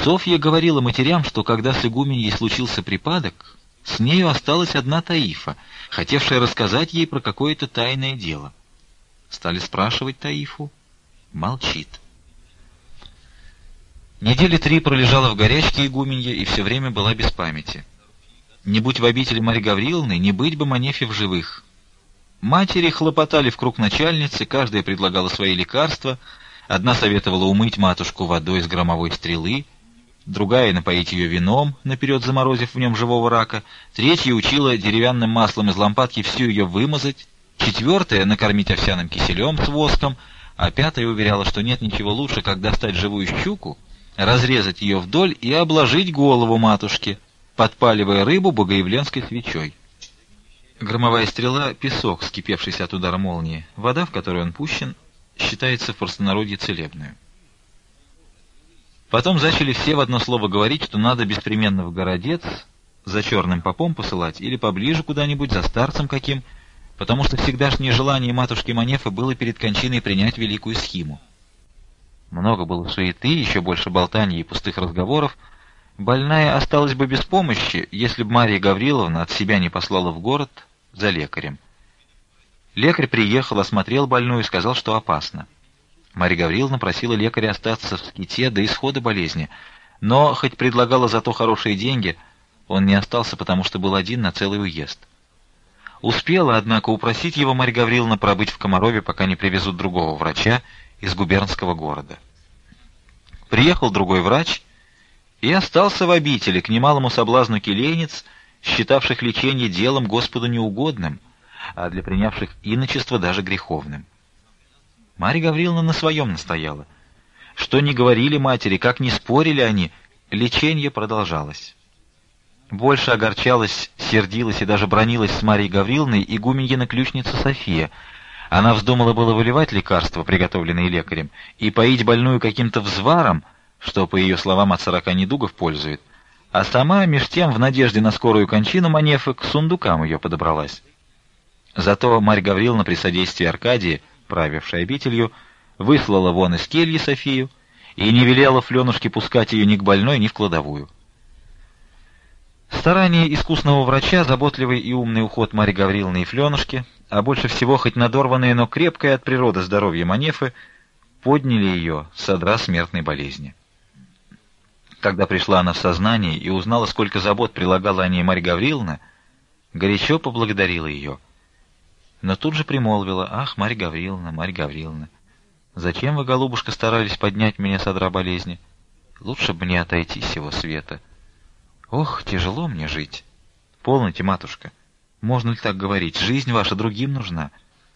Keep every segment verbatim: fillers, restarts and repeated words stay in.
Софья говорила матерям, что когда с игуменьей случился припадок, с нею осталась одна Таифа, хотевшая рассказать ей про какое-то тайное дело. Стали спрашивать Таифу. Молчит. Недели три пролежала в горячке игуменья и все время была без памяти. Не будь в обители Марьи Гавриловны, не быть бы Манефе в живых. Матери хлопотали в круг начальницы, каждая предлагала свои лекарства. Одна советовала умыть матушку водой из громовой стрелы, другая — напоить ее вином, наперед заморозив в нем живого рака, третья учила деревянным маслом из лампадки всю ее вымазать, четвертая — накормить овсяным киселем с воском, а пятая уверяла, что нет ничего лучше, как достать живую щуку, разрезать ее вдоль и обложить голову матушки, подпаливая рыбу богоявленской свечой. Громовая стрела — песок, вскипевшийся от удара молнии. Вода, в которую он пущен, считается в простонародье целебную. Потом зачали все в одно слово говорить, что надо беспременно в городец за черным попом посылать или поближе куда-нибудь за старцем каким, потому что всегдашнее желание матушки Манефы было перед кончиной принять великую схиму. Много было суеты, еще больше болтаний и пустых разговоров. Больная осталась бы без помощи, если бы Марья Гавриловна от себя не послала в город за лекарем. Лекарь приехал, осмотрел больную и сказал, что опасно. Марья Гавриловна просила лекаря остаться в Ските до исхода болезни, но, хоть предлагала зато хорошие деньги, он не остался, потому что был один на целый уезд. Успела, однако, упросить его Марья Гавриловна пробыть в Комарове, пока не привезут другого врача из губернского города. Приехал другой врач и остался в обители, к немалому соблазну келейниц, считавших лечение делом Господу неугодным, а для принявших иночество даже греховным. Марья Гавриловна на своем настояла. Что ни говорили матери, как ни спорили они, лечение продолжалось. Больше огорчалась, сердилась и даже бронилась с Марьей Гавриловной игуменьина ключница София. Она вздумала было выливать лекарства, приготовленные лекарем, и поить больную каким-то взваром, что, по ее словам, от сорока недугов пользует, а сама, меж тем, в надежде на скорую кончину Манефы, к сундукам ее подобралась. Зато Марья Гавриловна при содействии Аркадии, правившей обителью, выслала вон из кельи Софию и не велела Фленушке пускать ее ни к больной, ни в кладовую. Старание искусного врача, заботливый и умный уход Марьи Гавриловны и Фленушки, а больше всего хоть надорванное, но крепкое от природы здоровье Манефы, подняли ее с одра смертной болезни. Когда пришла она в сознание и узнала, сколько забот прилагала о ней Марья Гавриловна, горячо поблагодарила ее. Но тут же примолвила: «Ах, Марья Гавриловна, Марья Гавриловна, зачем вы, голубушка, старались поднять меня с одра болезни? Лучше бы мне отойти с сего света. Ох, тяжело мне жить. Полноте, матушка, можно ли так говорить? Жизнь ваша другим нужна».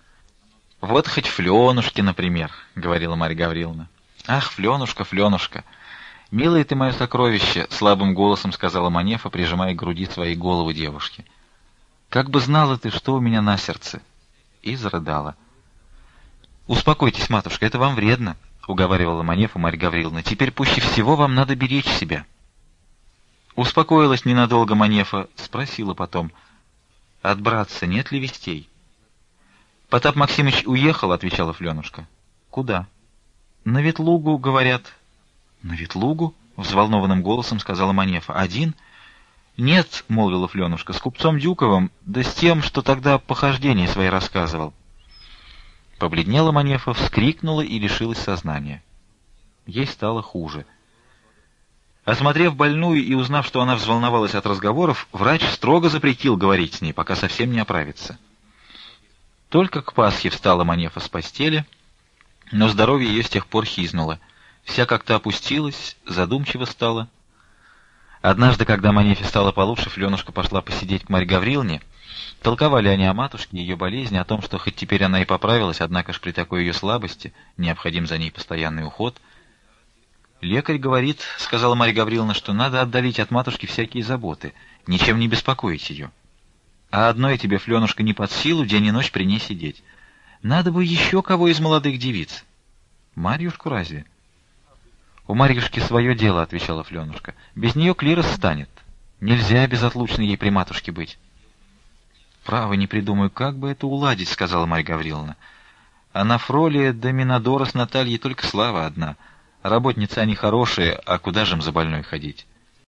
«Вот хоть Фленушке, например», — говорила Марья Гавриловна. «Ах, Фленушка, Фленушка, милое ты мое сокровище», — слабым голосом сказала Манефа, прижимая к груди своей голову девушки. «Как бы знала ты, что у меня на сердце!» И зарыдала. «Успокойтесь, матушка, это вам вредно», — уговаривала Манефа Марья Гавриловна. «Теперь пуще всего вам надо беречь себя». Успокоилась ненадолго Манефа, спросила потом: «От братца нет ли вестей?» «Потап Максимыч уехал», — отвечала Фленушка. «Куда?» «На Ветлугу, говорят». «На Ветлугу?» — взволнованным голосом сказала Манефа. «Один?» «Нет», — молвила Фленушка, — «с купцом Дюковым, да с тем, что тогда похождения свои рассказывал». Побледнела Манефа, вскрикнула и лишилась сознания. Ей стало хуже. Осмотрев больную и узнав, что она взволновалась от разговоров, врач строго запретил говорить с ней, пока совсем не оправится. Только к Пасхе встала Манефа с постели, но здоровье ее с тех пор хизнуло. Вся как-то опустилась, задумчиво стала. Однажды, когда Манефе стало получше, Фленушка пошла посидеть к Марье Гавриловне. Толковали они о матушке, ее болезни, о том, что хоть теперь она и поправилась, однако ж при такой ее слабости необходим за ней постоянный уход. «Лекарь говорит, — сказала Марья Гавриловна, — что надо отдалить от матушки всякие заботы, ничем не беспокоить ее. А одной тебе, Фленушка, не под силу день и ночь при ней сидеть. Надо бы еще кого из молодых девиц. Марьюшку разве?» «У Марьюшки свое дело, — отвечала Фленушка. — Без нее клирос станет. Нельзя безотлучно ей при матушке быть». «Право, не придумаю, как бы это уладить, — сказала Марья Гавриловна. — А на Фроле до Минадора с Натальей только слава одна. Работницы они хорошие, а куда же им за больной ходить?